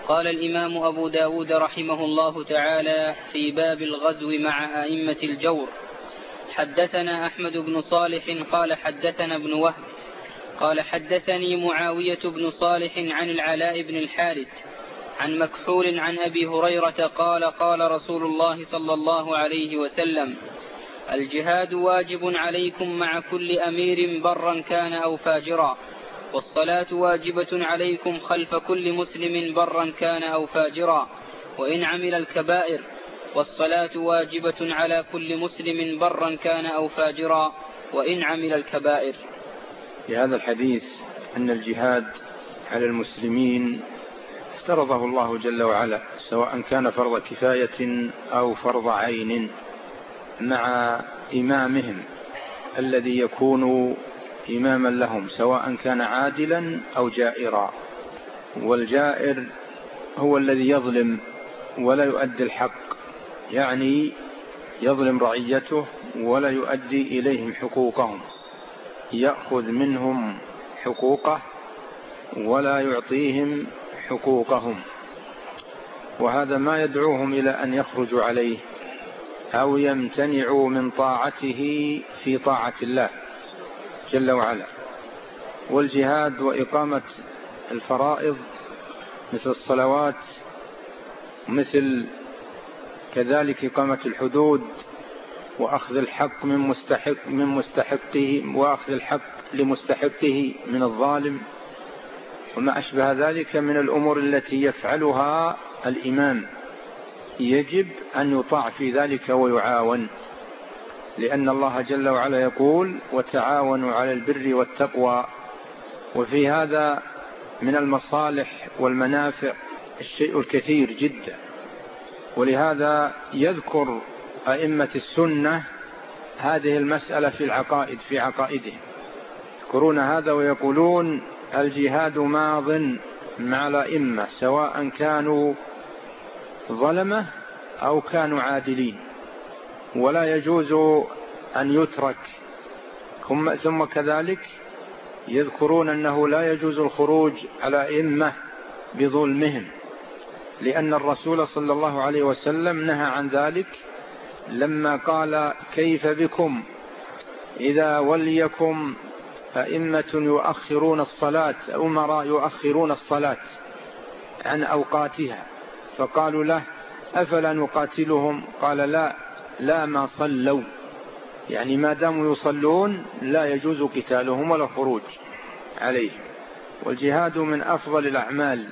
قال الإمام أبو داود رحمه الله تعالى في باب الغزو مع أئمة الجور: حدثنا أحمد بن صالح قال حدثنا ابن وهب قال حدثني معاوية بن صالح عن العلاء بن الحارث عن مكحول عن أبي هريرة قال قال رسول الله صلى الله عليه وسلم: الجهاد واجب عليكم مع كل أمير برا كان أو فاجرا، والصلاة واجبة عليكم خلف كل مسلم برا كان أو فاجرا وإن عمل الكبائر، والصلاة واجبة على كل مسلم برا كان أو فاجرا وإن عمل الكبائر. في هذا الحديث أن الجهاد على المسلمين افترضه الله جل وعلا، سواء كان فرض كفاية أو فرض عين، مع إمامهم الذي يكون إماما لهم، سواء كان عادلا أو جائرا. والجائر هو الذي يظلم ولا يؤدي الحق، يعني يظلم رعيته ولا يؤدي إليهم حقوقهم، يأخذ منهم حقوقه ولا يعطيهم حقوقهم، وهذا ما يدعوهم إلى أن يخرجوا عليه أو يمتنعوا من طاعته في طاعة الله جل وعلا. والجهاد وإقامة الفرائض مثل الصلوات، مثل كذلك إقامة الحدود، وأخذ الحق من مستحقه، وأخذ الحق لمستحقه من الظالم، وما أشبه ذلك من الأمور التي يفعلها الإمام، يجب أن يطاع في ذلك ويعاون، لأن الله جل وعلا يقول: وتعاونوا على البر والتقوى. وفي هذا من المصالح والمنافع الشيء الكثير جدا، ولهذا يذكر أئمة السنة هذه المسألة في العقائد، في عقائدهم يذكرون هذا ويقولون: الجهاد ماض مع الأئمة سواء كانوا ظلمة أو كانوا عادلين، ولا يجوز أن يترك. ثم كذلك يذكرون أنه لا يجوز الخروج على أئمة بظلمهم، لأن الرسول صلى الله عليه وسلم نهى عن ذلك لما قال: كيف بكم إذا وليكم أئمة يؤخرون الصلاة، أمراء يؤخرون الصلاة عن أوقاتها، فقالوا له: أفلا نقاتلهم؟ قال: لا ما صلوا، يعني ما داموا يصلون لا يجوز قتالهم ولا خروج عليهم. والجهاد من أفضل الأعمال،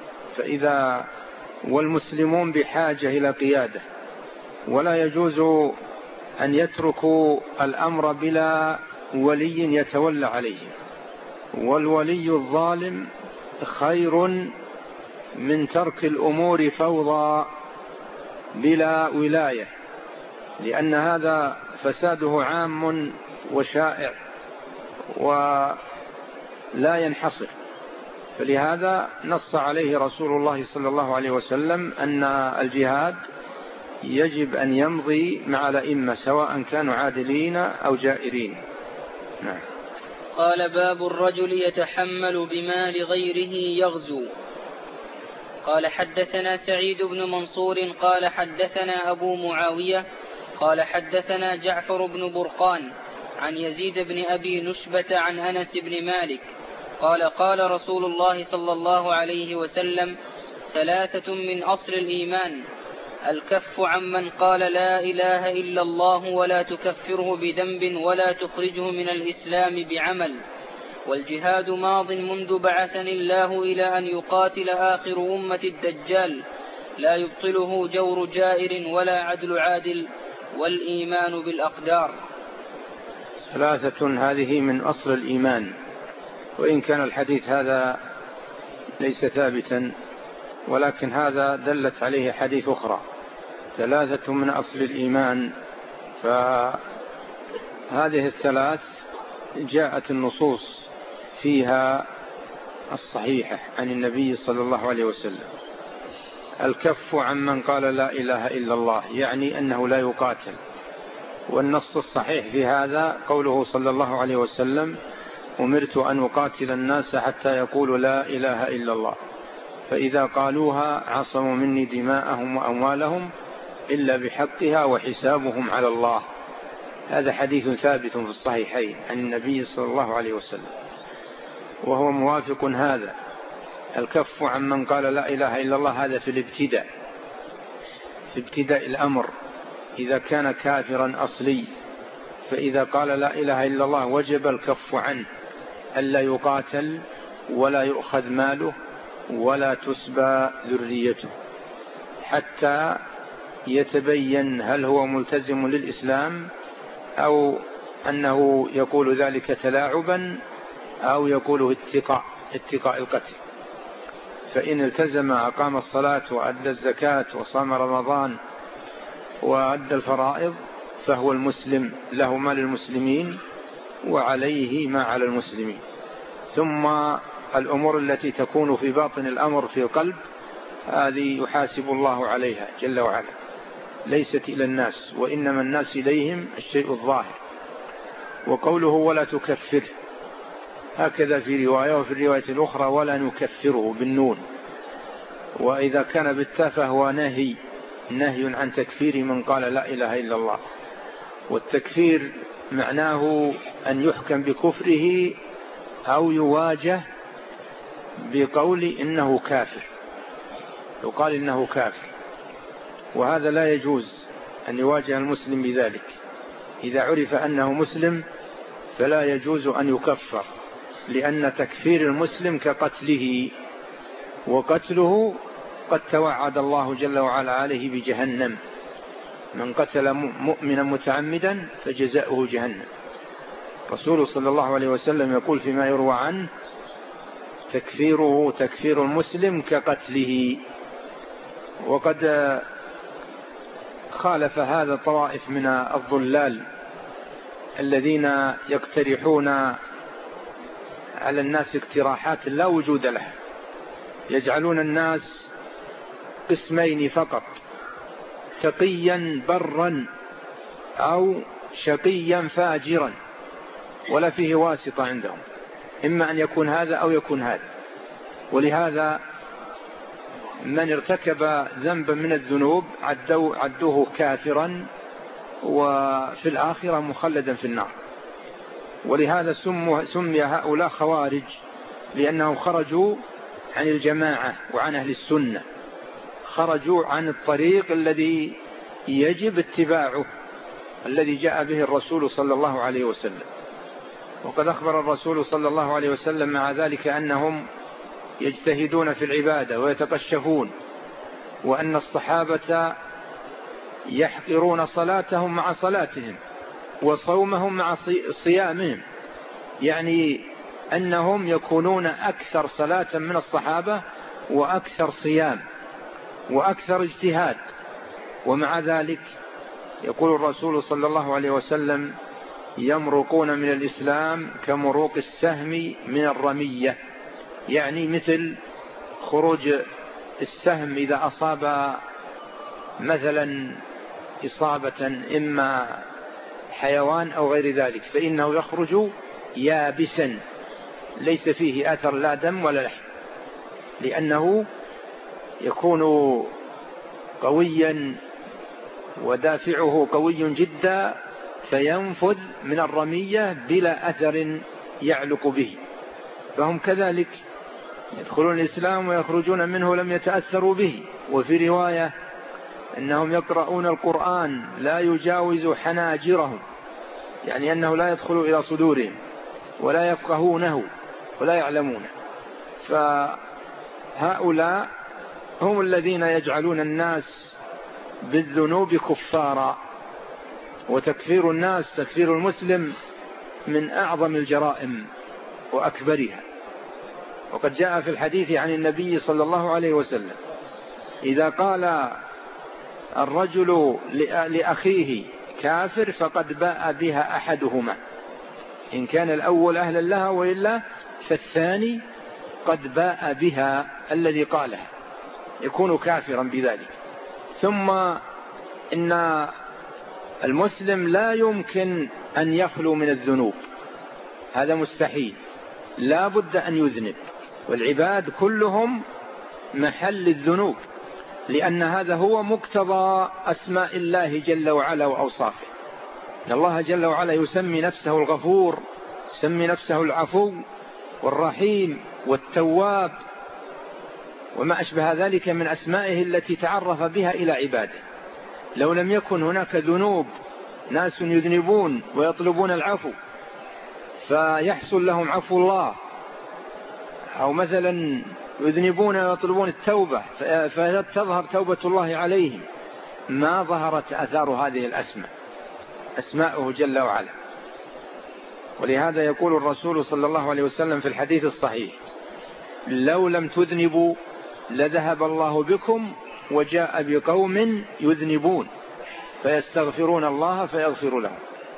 والمسلمون بحاجة إلى قيادة، ولا يجوز أن يتركوا الأمر بلا ولي يتولى عليه، والولي الظالم خير من ترك الأمور فوضى بلا ولاية، لأن هذا فساده عام وشائع ولا ينحصر. فلهذا نص عليه رسول الله صلى الله عليه وسلم أن الجهاد يجب أن يمضي مع الأئمة سواء كانوا عادلين أو جائرين. نعم. قال: باب الرجل يتحمل بمال غيره يغزو. قال: حدثنا سعيد بن منصور قال حدثنا أبو معاوية قال حدثنا جعفر بن برقان عن يزيد بن أبي نشبة عن أنس بن مالك قال: قال رسول الله صلى الله عليه وسلم: ثلاثة من أصل الإيمان: الكف عمن قال لا إله إلا الله ولا تكفره بذنب ولا تخرجه من الإسلام بعمل، والجهاد ماض منذ بعثني الله إلى أن يقاتل آخر أمة الدجال، لا يبطله جور جائر ولا عدل عادل، والإيمان بالأقدار. ثلاثة هذه من أصل الإيمان، وإن كان الحديث هذا ليس ثابتا، ولكن هذا دلت عليه حديث أخرى: ثلاثة من أصل الإيمان. فهذه الثلاث جاءت النصوص فيها الصحيحة عن النبي صلى الله عليه وسلم: الكف عمن قال لا إله إلا الله، يعني أنه لا يقاتل. والنص الصحيح في هذا قوله صلى الله عليه وسلم: أمرت أن أقاتل الناس حتى يقولوا لا إله إلا الله. فإذا قالوها عصموا مني دماءهم وأموالهم إلا بحقها وحسابهم على الله. هذا حديث ثابت في الصحيحين عن النبي صلى الله عليه وسلم، وهو موافق هذا. الكف عن من قال لا إله إلا الله هذا في الابتداء، في ابتداء الأمر، إذا كان كافرا أصلي، فإذا قال لا إله إلا الله وجب الكف عنه، ألا يقاتل ولا يؤخذ ماله ولا تسبى ذريته حتى يتبين هل هو ملتزم للإسلام أو أنه يقول ذلك تلاعبا أو يقوله اتقاء القتل. فإن التزم أقام الصلاة وأدى الزكاة وصام رمضان وأدى الفرائض فهو المسلم، له ما للمسلمين وعليه ما على المسلمين. ثم الأمور التي تكون في باطن الأمر في القلب هذه يحاسب الله عليها جل وعلا، ليست إلى الناس، وإنما الناس إليهم الشيء الظاهر. وقوله ولا تكفر هكذا في رواية، وفي الرواية الأخرى ولا نكفره بالنون، وإذا كان بالتاء فهو نهي عن تكفير من قال لا إله إلا الله. والتكفير معناه أن يحكم بكفره أو يواجه بقول إنه كافر، يقال إنه كافر، وهذا لا يجوز أن يواجه المسلم بذلك. إذا عرف أنه مسلم فلا يجوز أن يكفر، لأن تكفير المسلم كقتله، وقتله قد توعد الله جل وعلا عليه بجهنم: من قتل مؤمنا متعمدا فجزاؤه جهنم. رسول صلى الله عليه وسلم يقول فيما يروى عنه: تكفير المسلم كقتله. وقد خالف هذا طوائف من الضلال الذين يقترحون على الناس اقتراحات لا وجود لها، يجعلون الناس قسمين فقط: تقيا برا أو شقيا فاجرا، ولا فيه واسطة عندهم، إما أن يكون هذا أو يكون هذا. ولهذا من ارتكب ذنبا من الذنوب عدوه كافرا وفي الآخرة مخلدا في النار. ولهذا سمي هؤلاء خوارج، لأنهم خرجوا عن الجماعة وعن أهل السنة، خرجوا عن الطريق الذي يجب اتباعه، الذي جاء به الرسول صلى الله عليه وسلم. وقد أخبر الرسول صلى الله عليه وسلم مع ذلك أنهم يجتهدون في العبادة ويتقشفون، وأن الصحابة يحقرون صلاتهم مع صلاتهم وصومهم مع صيامهم، يعني أنهم يكونون أكثر صلاة من الصحابة وأكثر صيام وأكثر اجتهاد. ومع ذلك يقول الرسول صلى الله عليه وسلم: يمرقون من الإسلام كمروق السهم من الرمية، يعني مثل خروج السهم إذا أصاب مثلا إصابة إما حيوان أو غير ذلك، فإنه يخرج يابسا ليس فيه أثر لا دم ولا لحم، لأنه يكون قويا ودافعه قوي جدا، فينفذ من الرمية بلا أثر يعلق به. فهم كذلك يدخلون الإسلام ويخرجون منه لم يتأثروا به. وفي رواية أنهم يقرؤون القرآن لا يجاوز حناجرهم، يعني أنه لا يدخل إلى صدورهم ولا يفقهونه ولا يعلمونه. فهؤلاء هم الذين يجعلون الناس بالذنوب كفارا. وتكفير الناس، تكفير المسلم، من أعظم الجرائم وأكبرها. وقد جاء في الحديث عن النبي صلى الله عليه وسلم: إذا قال الرجل لأخيه كافر فقد باء بها أحدهما، إن كان الأول أهلا لها، وإلا فالثاني قد باء بها الذي قالها، يكون كافرا بذلك. ثم إن المسلم لا يمكن أن يخلو من الذنوب، هذا مستحيل، لا بد أن يذنب. والعباد كلهم محل الذنوب، لأن هذا هو مقتضى أسماء الله جل وعلا وأوصافه. الله جل وعلا يسمي نفسه الغفور، يسمي نفسه العفو والرحيم والتواب وما أشبه ذلك من أسمائه التي تعرف بها إلى عباده. لو لم يكن هناك ذنوب، ناس يذنبون ويطلبون العفو فيحصل لهم عفو الله، أو مثلا يذنبون ويطلبون التوبة فتظهر توبة الله عليهم، ما ظهرت أثار هذه الأسماء، أسماءه جل وعلا. ولهذا يقول الرسول صلى الله عليه وسلم في الحديث الصحيح: لو لم تذنبوا لذهب الله بكم وجاء بقوم يذنبون فيستغفرون الله فيغفر لهم.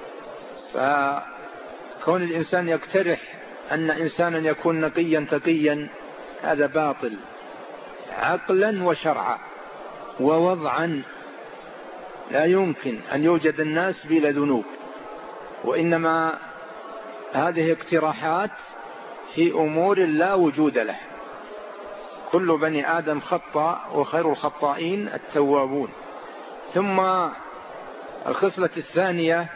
فكون الإنسان يقترح أن إنسانا يكون نقيا تقيا هذا باطل عقلا وشرعا ووضعا. لا يمكن أن يوجد الناس بلا ذنوب، وإنما هذه اقتراحات في أمور لا وجود له. كل بني آدم خطأ وخير الخطائين التوابون. ثم الخصلة الثانية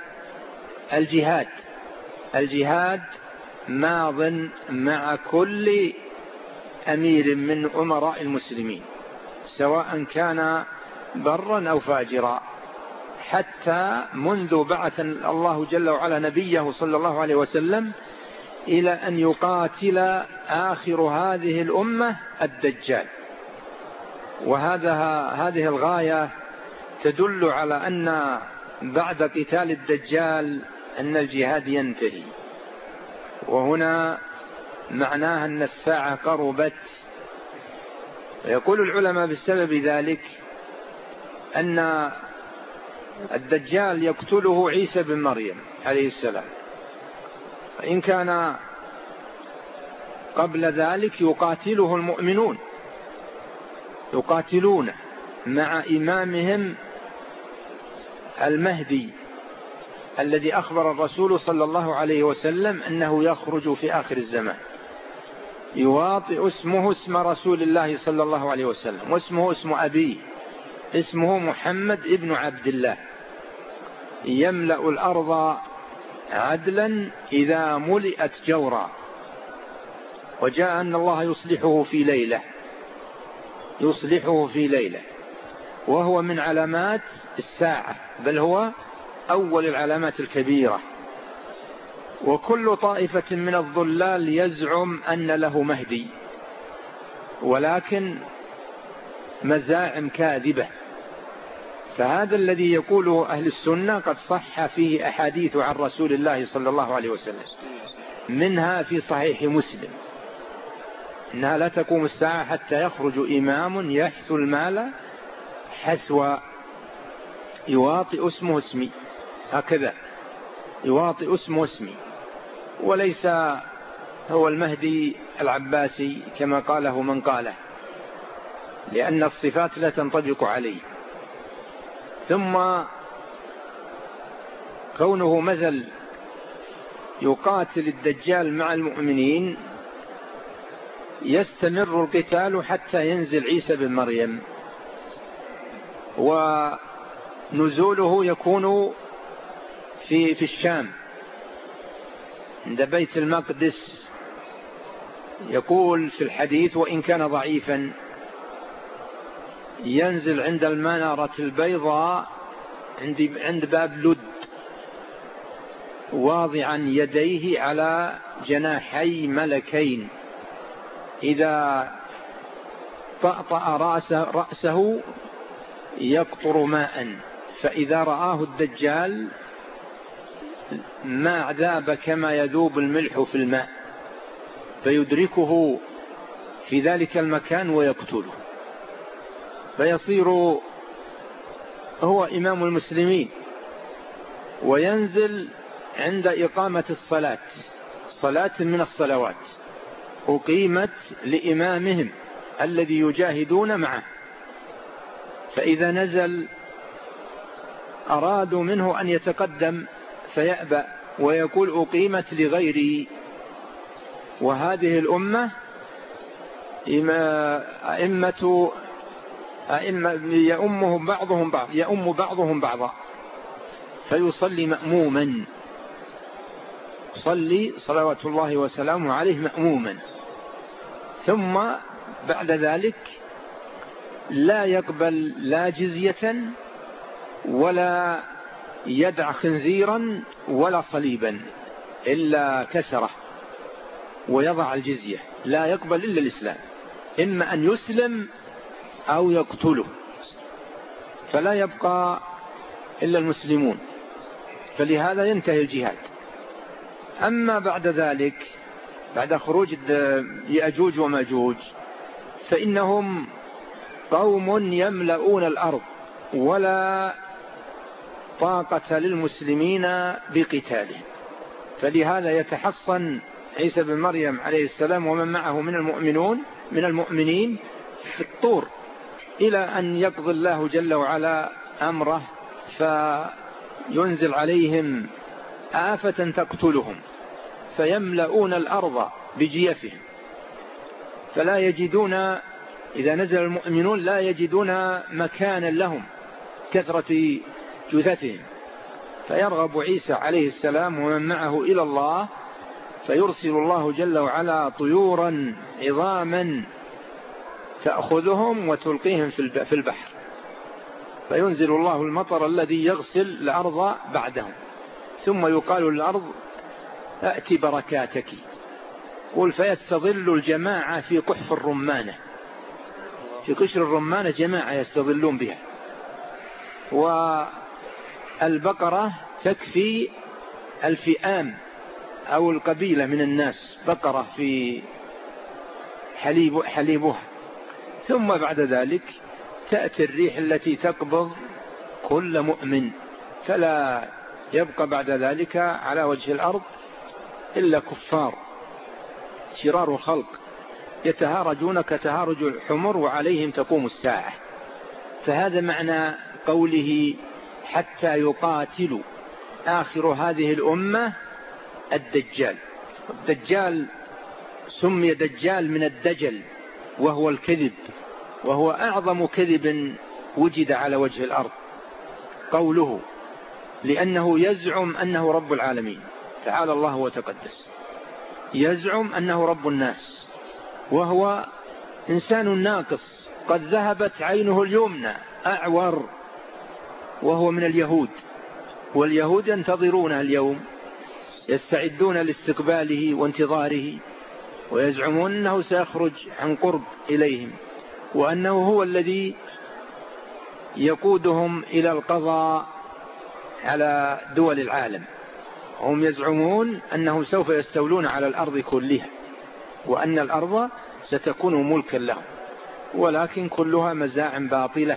الجهاد ماض مع كل أمير من أمراء المسلمين سواء كان برا أو فاجرا، حتى منذ بعث الله جل وعلا نبيه صلى الله عليه وسلم إلى أن يقاتل آخر هذه الأمة الدجال. هذه الغاية تدل على أن بعد قتال الدجال أن الجهاد ينتهي، وهنا معناها أن الساعة قربت. ويقول العلماء بسبب ذلك أن الدجال يقتله عيسى بن مريم عليه السلام، فإن كان قبل ذلك يقاتله المؤمنون، يقاتلون مع إمامهم المهدي الذي أخبر الرسول صلى الله عليه وسلم أنه يخرج في آخر الزمان، يواطئ اسمه اسم رسول الله صلى الله عليه وسلم، واسمه اسم أبيه، اسمه محمد ابن عبد الله، يملأ الأرض عدلا إذا ملئت جورا. وجاء أن الله يصلحه في ليلة، وهو من علامات الساعة، بل هو أول العلامات الكبيرة. وكل طائفة من الضلال يزعم أن له مهدي، ولكن مزاعم كاذبة. فهذا الذي يقوله أهل السنة قد صح فيه أحاديث عن رسول الله صلى الله عليه وسلم، منها في صحيح مسلم إنها لا تقوم الساعة حتى يخرج إمام يحث المال حثوى يواطئ اسمه اسمي، هكذا يواطئ اسمه اسمي، وليس هو المهدي العباسي كما قاله من قاله، لأن الصفات لا تنطبق عليه. ثم كونه مثل يقاتل الدجال مع المؤمنين، يستمر القتال حتى ينزل عيسى بن مريم، ونزوله يكون في الشام عند بيت المقدس. يقول في الحديث وإن كان ضعيفا: ينزل عند المنارة البيضاء عند باب لد، واضعا يديه على جناحي ملكين، إذا طأطأ رأسه يقطر ماء، فإذا رآه الدجال ما ذاب كما يذوب الملح في الماء، فيدركه في ذلك المكان ويقتله، فيصير هو إمام المسلمين. وينزل عند إقامة الصلاة، صلاة من الصلوات أقيمت لإمامهم الذي يجاهدون معه، فإذا نزل أرادوا منه أن يتقدم فيأبى ويقول أقيمت لغيري. وهذه الأمة أئمة يؤم بعضهم بعضا، فيصلي مأموما، صلي صلوات الله وسلامه عليه مأموما. ثم بعد ذلك لا يقبل لا جزية ولا يدع خنزيرا ولا صليبا إلا كسره ويضع الجزية، لا يقبل إلا الإسلام، إما أن يسلم أو يقتله، فلا يبقى إلا المسلمون، فلهذا ينتهي الجهاد. أما بعد ذلك بعد خروج يأجوج وماجوج فإنهم قوم يملؤون الأرض ولا طاقة للمسلمين بقتالهم، فلهذا يتحصن عيسى بن مريم عليه السلام ومن معه من المؤمنين في الطور إلى أن يقضي الله جل وعلا أمره فينزل عليهم آفة تقتلهم، فيملؤون الأرض بجيفهم، فلا يجدون إذا نزل المؤمنون لا يجدون مكانا لهم كثرة جثثهم، فيرغب عيسى عليه السلام ومن معه إلى الله، فيرسل الله جل وعلا طيورا عظاما تأخذهم وتلقيهم في البحر، فينزل الله المطر الذي يغسل الأرض بعدهم، ثم يقال للأرض أأتي بركاتك، قل فيستظل الجماعة في قحف الرمانة، في قشر الرمانة جماعة يستظلون بها، والبقرة تكفي الفئام أو القبيلة من الناس، بقرة في حليبها. ثم بعد ذلك تأتي الريح التي تقبض كل مؤمن، فلا يبقى بعد ذلك على وجه الأرض إلا كفار شرار الخلق يتهارجون كتهارج الحمر وعليهم تقوم الساعة. فهذا معنى قوله حتى يقاتلوا آخر هذه الأمة الدجال. الدجال سمي دجال من الدجل وهو الكذب، وهو أعظم كذب وجد على وجه الأرض قوله، لأنه يزعم أنه رب العالمين تعالى الله وتقدس، يزعم أنه رب الناس، وهو إنسان ناقص قد ذهبت عينه اليمنى أعور، وهو من اليهود، واليهود ينتظرونه اليوم، يستعدون لاستقباله وانتظاره، ويزعمون أنه سيخرج عن قرب إليهم، وأنه هو الذي يقودهم إلى القضاء على دول العالم. هم يزعمون أنهم سوف يستولون على الأرض كلها، وأن الأرض ستكون ملكا لهم، ولكن كلها مزاعم باطلة.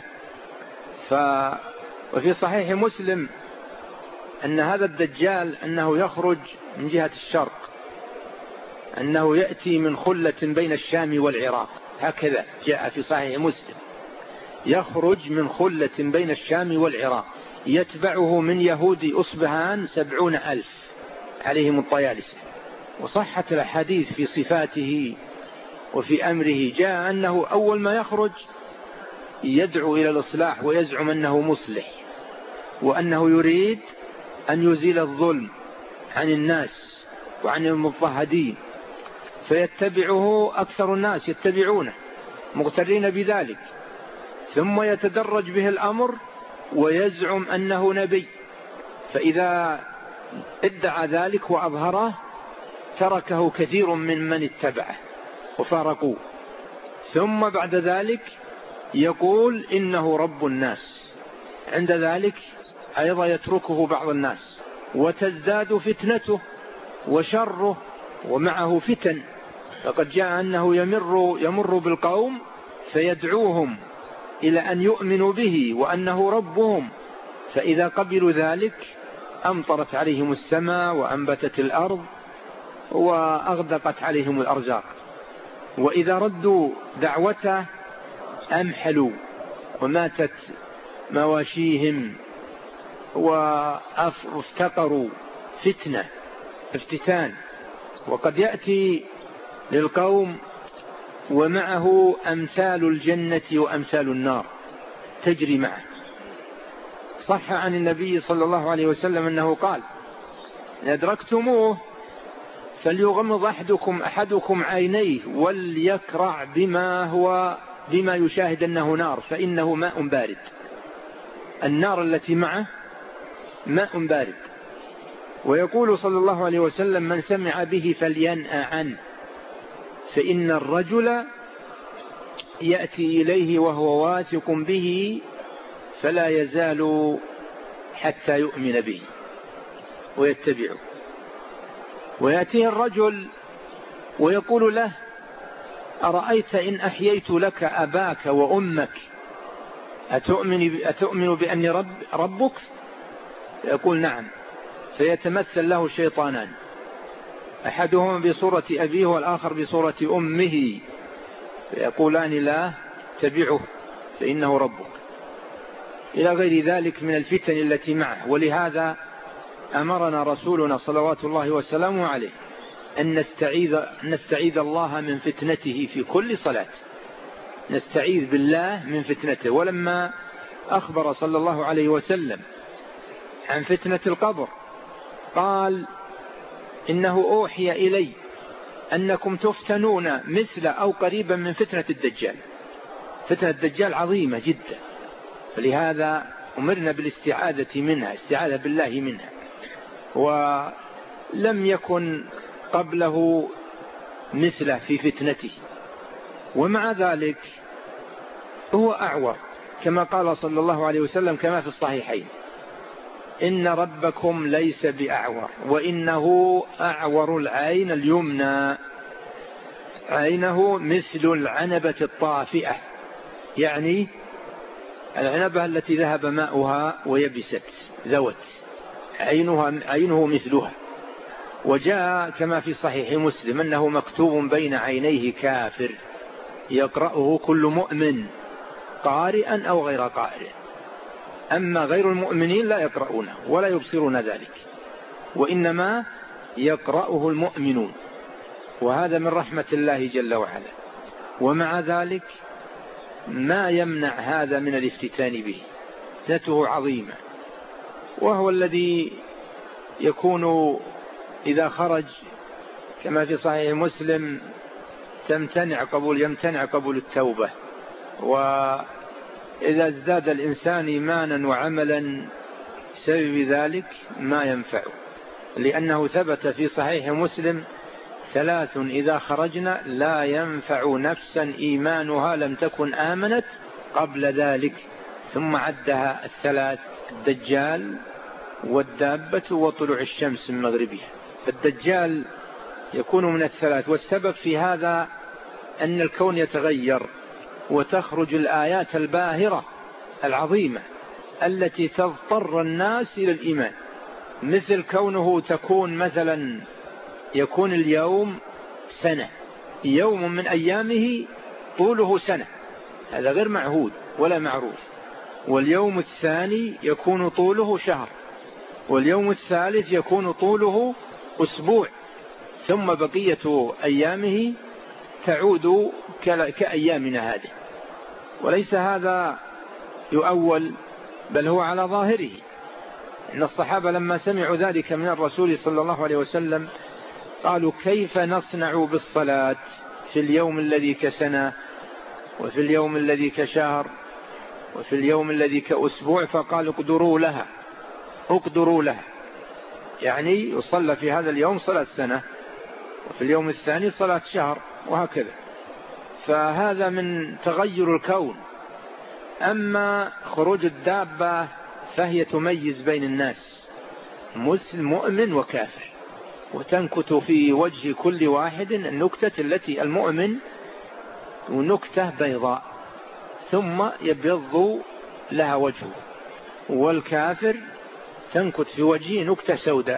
وفي صحيح مسلم أن هذا الدجال أنه يخرج من جهة الشرق، أنه يأتي من خلة بين الشام والعراق، هكذا جاء في صحيح مسلم، يخرج من خلة بين الشام والعراق، يتبعه من يهود أصبهان 70,000 عليهم الطيالسة. وصحت الحديث في صفاته وفي أمره، جاء أنه أول ما يخرج يدعو إلى الإصلاح ويزعم أنه مصلح، وأنه يريد أن يزيل الظلم عن الناس وعن المضطهدين، فيتبعه أكثر الناس يتبعونه مغترين بذلك، ثم يتدرج به الأمر ويزعم أنه نبي، فإذا ادعى ذلك وأظهره تركه كثير من اتبعه وفارقوه، ثم بعد ذلك يقول إنه رب الناس، عند ذلك أيضا يتركه بعض الناس، وتزداد فتنته وشره ومعه فتن. فقد جاء أنه يمر بالقوم فيدعوهم إلى أن يؤمنوا به وأنه ربهم، فإذا قبلوا ذلك أمطرت عليهم السماء وأنبتت الأرض وأغدقت عليهم الأرزاق، وإذا ردوا دعوته أمحلوا وماتت مواشيهم وافتقروا افتتان. وقد يأتي للقوم ومعه أمثال الجنة وأمثال النار تجري معه. صح عن النبي صلى الله عليه وسلم أنه قال: إن أدركتموه فليغمض أحدكم عينيه وليكرع بما يشاهد أنه نار، فإنه ماء بارد. النار التي معه ماء بارد. ويقول صلى الله عليه وسلم: من سمع به فلينأ عنه، فإن الرجل يأتي إليه وهو واثق به فلا يزال حتى يؤمن به ويتبعه. ويأتيه الرجل ويقول له: أرأيت إن أحييت لك أباك وأمك أتؤمن بأني ربك؟ يقول: نعم. فيتمثل له شيطانان، أحدهما بصورة أبيه والآخر بصورة أمه، فيقولان: لا تبعه فإنه ربك، إلى غير ذلك من الفتن التي معه. ولهذا أمرنا رسولنا صلوات الله وسلامه عليه أن نستعيذ الله من فتنته في كل صلاة، نستعيذ بالله من فتنته. ولما أخبر صلى الله عليه وسلم عن فتنة القبر قال: إنه أوحي إلي أنكم تفتنون مثل أو قريبا من فتنة الدجال. فتنة الدجال عظيمة جدا، فلهذا أمرنا بالاستعاذة منها، استعاذة بالله منها. ولم يكن قبله مثله في فتنته. ومع ذلك هو أعور، كما قال صلى الله عليه وسلم كما في الصحيحين: إن ربكم ليس بأعور وإنه أعور العين اليمنى، عينه مثل العنبة الطافئة، يعني العنبة التي ذهب ماؤها ويبست ذوت، عينه مثلها. وجاء كما في صحيح مسلم أنه مكتوب بين عينيه كافر يقرأه كل مؤمن قارئا أو غير قارئ، أما غير المؤمنين لا يقرؤونه ولا يبصرون ذلك، وإنما يقرأه المؤمنون، وهذا من رحمة الله جل وعلا. ومع ذلك ما يمنع هذا من الافتتان به، فتنته عظيمة. وهو الذي يكون إذا خرج كما في صحيح مسلم يمتنع قبول التوبة. وإذا ازداد الإنسان إيمانا وعملا بسبب ذلك ما ينفعه، لأنه ثبت في صحيح مسلم: 3 إذا خرجنا لا ينفع نفسا إيمانها لم تكن آمنت قبل ذلك، ثم عدها 3: الدجال والدابة وطلوع الشمس من مغربها. فالدجال يكون من 3. والسبب في هذا أن الكون يتغير وتخرج الآيات الباهرة العظيمة التي تضطر الناس إلى الإيمان، مثل كونه تكون مثلا يكون اليوم سنة، يوم من أيامه طوله سنة، هذا غير معهود ولا معروف. واليوم الثاني يكون طوله شهر، واليوم الثالث يكون طوله أسبوع، ثم بقية أيامه تعود كأيامنا هذه. وليس هذا يؤول، بل هو على ظاهره. إن الصحابة لما سمعوا ذلك من الرسول صلى الله عليه وسلم قالوا: كيف نصنع بالصلاة في اليوم الذي كسنة وفي اليوم الذي كشهر وفي اليوم الذي كأسبوع؟ فقالوا: اقدروا لها، يعني يصلى في هذا اليوم صلاة سنة، وفي اليوم الثاني صلاة شهر، وهكذا. فهذا من تغير الكون. أما خروج الدابة فهي تميز بين الناس، مسلم مؤمن وكافر، وتنكت في وجه كل واحد النكتة التي المؤمن نكتة بيضاء ثم يبيض لها وجهه، والكافر تنكت في وجهه نكتة سوداء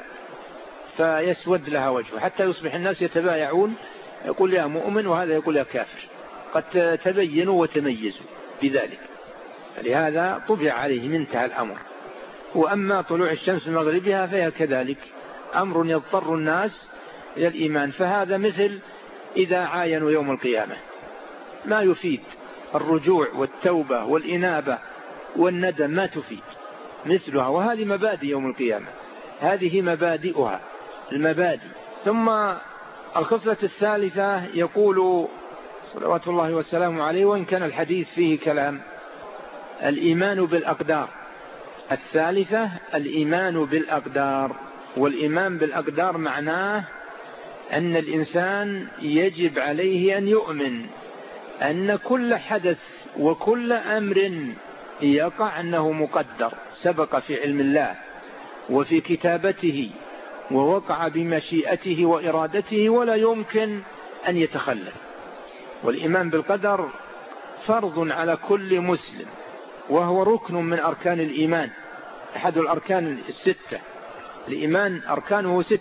فيسود لها وجهه، حتى يصبح الناس يتبايعون، يقول يا مؤمن وهذا يقول يا كافر، قد تبينوا وتميزوا بذلك. لهذا طبع عليه منتهى الأمر. وأما طلوع الشمس من مغربها فهي كذلك أمر يضطر الناس إلى الإيمان. فهذا مثل إذا عاينوا يوم القيامة ما يفيد. الرجوع والتوبة والإنابة والندم ما تفيد مثلها، وهذه مبادئ يوم القيامة، هذه مبادئها المبادئ. ثم الخصلة الثالثة يقول صلوات الله وسلامه عليه، وإن كان الحديث فيه كلام، الإيمان بالأقدار. الثالثة الإيمان بالأقدار. والإيمان بالأقدار معناه أن الإنسان يجب عليه أن يؤمن أن كل حدث وكل أمر يقع أنه مقدر، سبق في علم الله وفي كتابته، ووقع بمشيئته وإرادته، ولا يمكن أن يتخلف. والإيمان بالقدر فرض على كل مسلم، وهو ركن من أركان الإيمان، أحد الأركان الستة. الإيمان أركانه 6،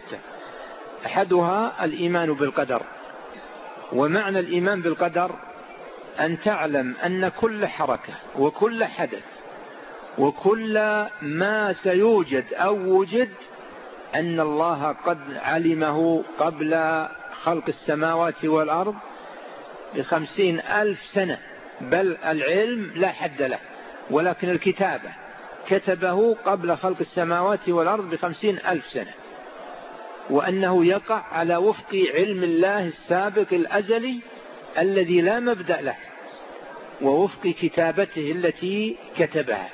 أحدها الإيمان بالقدر. ومعنى الإيمان بالقدر أن تعلم أن كل حركة وكل حدث وكل ما سيوجد أو وجد أن الله قد علمه قبل خلق السماوات والأرض ب50,000 سنة، بل العلم لا حد له، ولكن الكتابة كتبه قبل خلق السماوات والأرض ب50,000 سنة، وأنه يقع على وفق علم الله السابق الأزلي الذي لا مبدأ له، ووفق كتابته التي كتبها،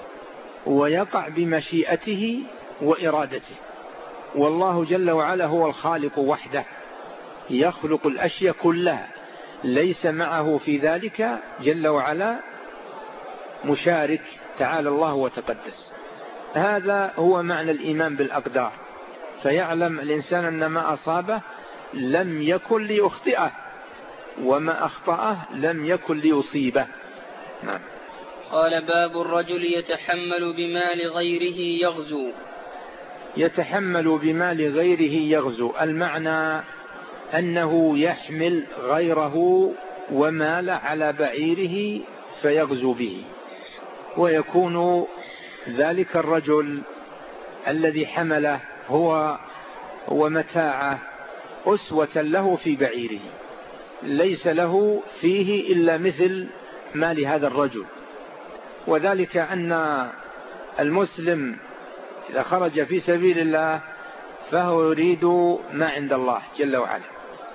ويقع بمشيئته وإرادته. والله جل وعلا هو الخالق وحده، يخلق الأشياء كلها، ليس معه في ذلك جل وعلا مشارك، تعالى الله وتقدس. هذا هو معنى الإيمان بالأقدار. فيعلم الإنسان أن ما أصابه لم يكن ليخطئه، وما أخطأه لم يكن ليصيبه. نعم. قال: باب الرجل يتحمل بمال غيره يغزو. يتحمل بمال غيره يغزو، المعنى أنه يحمل غيره ومال على بعيره فيغزو به، ويكون ذلك الرجل الذي حمله هو ومتاعه أسوة له في بعيره، ليس له فيه إلا مثل مال هذا الرجل. وذلك أن المسلم إذا خرج في سبيل الله فهو يريد ما عند الله جل وعلا.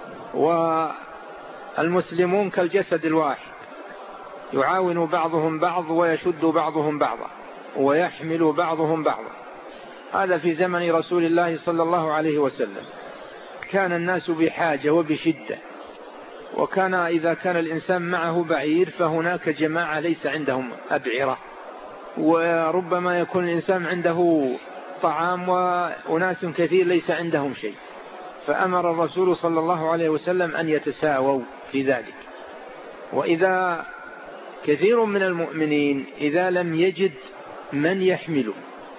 والمسلمون كالجسد الواحد، يعاون بعضهم بعض ويشد بعضهم بعضا ويحمل بعضهم بعضا. هذا في زمن رسول الله صلى الله عليه وسلم كان الناس بحاجة وبشدة، وكان إذا كان الإنسان معه بعير فهناك جماعة ليس عندهم أبعرة، وربما يكون الإنسان عنده طعام وناس كثير ليس عندهم شيء، فأمر الرسول صلى الله عليه وسلم أن يتساووا في ذلك. وإذا كثير من المؤمنين إذا لم يجد من يحمله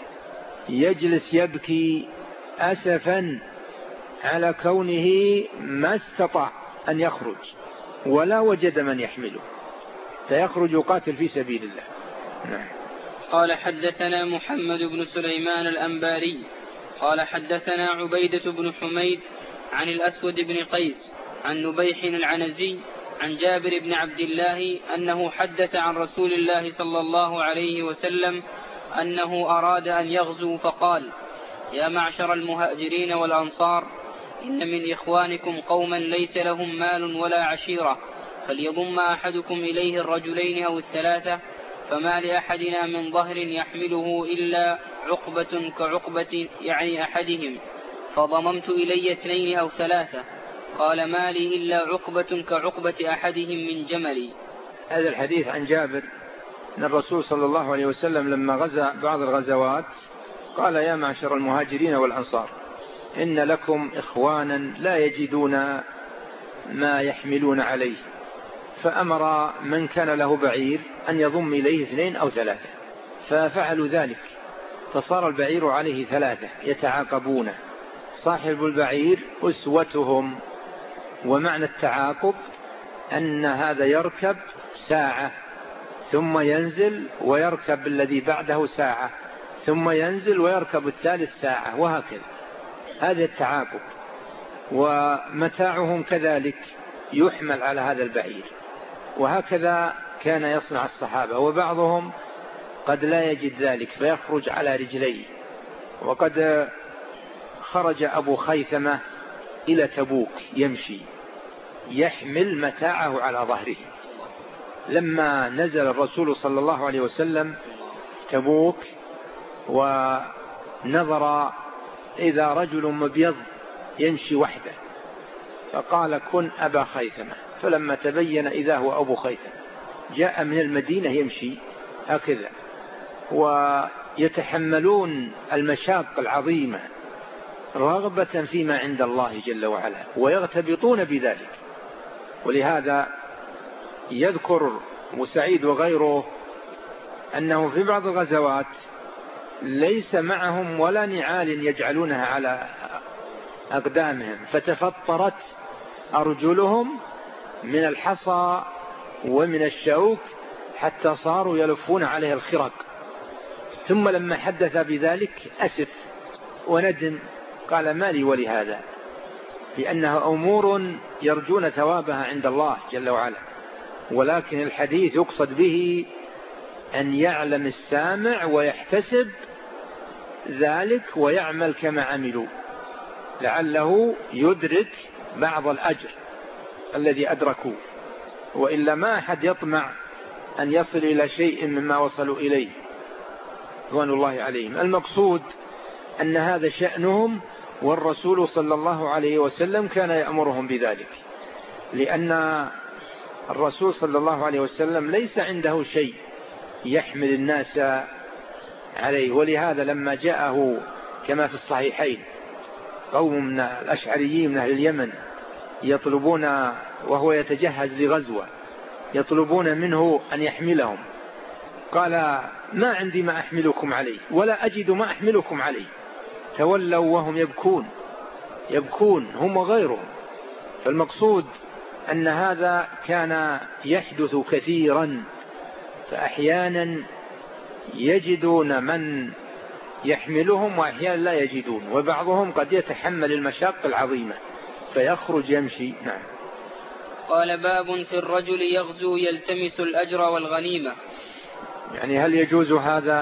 يجلس يبكي أسفا على كونه ما استطاع أن يخرج ولا وجد من يحمله، فيخرج قاتل في سبيل الله. نعم. قال: حدثنا محمد بن سليمان الأنباري قال: حدثنا عبيدة بن حميد عن الأسود بن قيس عن نبيح العنزي عن جابر بن عبد الله أنه حدث عن رسول الله صلى الله عليه وسلم أنه أراد أن يغزو فقال: يا معشر المهاجرين والأنصار، إن من إخوانكم قوما ليس لهم مال ولا عشيرة، فليضم أحدكم إليه الرجلين أو الثلاثة، فما لأحدنا من ظهر يحمله إلا عقبة كعقبة يعني أحدهم، فضممت إلي 2 أو 3. قال: ما لي إلا عقبة كعقبة أحدهم من جملي. هذا الحديث عن جابر أن الرسول صلى الله عليه وسلم لما غزا بعض الغزوات قال: يا معشر المهاجرين والأنصار، إن لكم إخوانا لا يجدون ما يحملون عليه، فأمر من كان له بعير أن يضم إليه 2 أو 3، ففعلوا ذلك، فصار البعير عليه 3 يتعاقبون، صاحب البعير أسوتهم. ومعنى التعاقب أن هذا يركب ساعة ثم ينزل ويركب الذي بعده ساعة ثم ينزل ويركب الثالث ساعة، وهكذا، هذا وهكذا كان يصنع الصحابة، وبعضهم قد لا يجد ذلك فيخرج على رجليه. وقد خرج أبو خيثمة إلى تبوك يمشي يحمل متاعه على ظهره، لما نزل الرسول صلى الله عليه وسلم تبوك ونظر إذا رجل مبيض يمشي وحده فقال كن أبا خيثمة، فلما تبين إذا هو أبو خيثمة جاء من المدينة يمشي هكذا، ويتحملون المشاق العظيمة رغبة فيما عند الله جل وعلا ويغتبطون بذلك. ولهذا يذكر مسعيد وغيره أنه في بعض الغزوات ليس معهم ولا نعال يجعلونها على أقدامهم، فتفطرت أرجلهم من الحصى ومن الشوك حتى صاروا يلفون عليه الخرق. ثم لما حدث بذلك أسف وندم، قال ما لي ولهذا، لأنها أمور يرجون ثوابها عند الله جل وعلا، ولكن الحديث يقصد به أن يعلم السامع ويحتسب ذلك ويعمل كما عملوا لعله يدرك بعض الأجر الذي أدركوه، وإلا ما أحد يطمع أن يصل إلى شيء مما وصلوا إليه رضوان الله عليهم. المقصود أن هذا شأنهم، والرسول صلى الله عليه وسلم كان يأمرهم بذلك، لأن الرسول صلى الله عليه وسلم ليس عنده شيء يحمل الناس عليه. ولهذا لما جاءه كما في الصحيحين قوم من الأشعريين من أهل اليمن يطلبون وهو يتجهز لغزوة يطلبون منه أن يحملهم، قال ما عندي ما أحملكم عليه ولا أجد ما أحملكم عليه، تولوا وهم يبكون هم وغيرهم. فالمقصود أن هذا كان يحدث كثيرا، فأحيانا يجدون من يحملهم وأحيانا لا يجدون، وبعضهم قد يتحمل المشاق العظيمة فيخرج يمشي. نعم. قال باب في الرجل يغزو يلتمس الأجر والغنيمة، يعني هل يجوز هذا،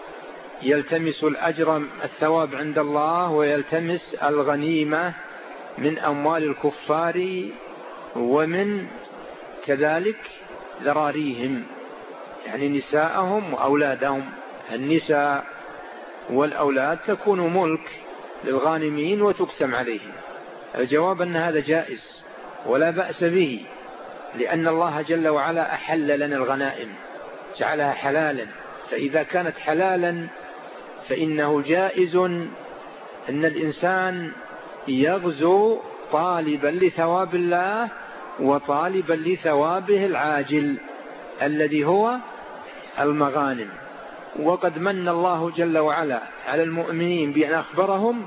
يلتمس الأجر الثواب عند الله ويلتمس الغنيمة من أموال الكفار ومن كذلك ذراريهم، يعني نساءهم وأولادهم. النساء والأولاد تكون ملك للغانمين وتقسم عليهم. الجواب أن هذا جائز ولا بأس به، لأن الله جل وعلا أحل لنا الغنائم جعلها حلالا، فإذا كانت حلالا فإنه جائز أن الإنسان يغزو طالبا لثواب الله وطالبا لثوابه العاجل الذي هو المغانم. وقد من الله جل وعلا على المؤمنين بأن أخبرهم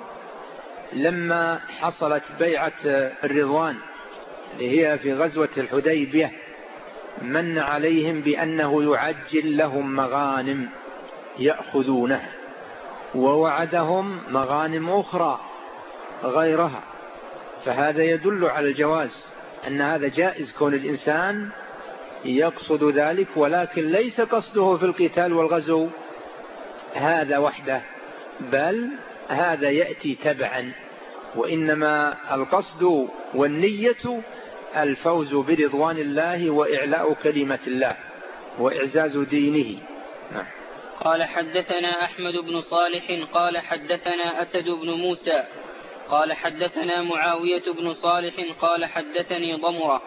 لما حصلت بيعة الرضوان اللي هي في غزوة الحديبية، من عليهم بأنه يعجل لهم مغانم يأخذونها، ووعدهم مغانم أخرى غيرها. فهذا يدل على الجواز، أن هذا جائز كون الإنسان يقصد ذلك، ولكن ليس قصده في القتال والغزو هذا وحده، بل هذا يأتي تبعا، وإنما القصد والنية الفوز برضوان الله وإعلاء كلمة الله وإعزاز دينه. نعم. قال حدثنا أحمد بن صالح قال حدثنا أسد بن موسى قال حدثنا معاوية بن صالح قال حدثني ضمرة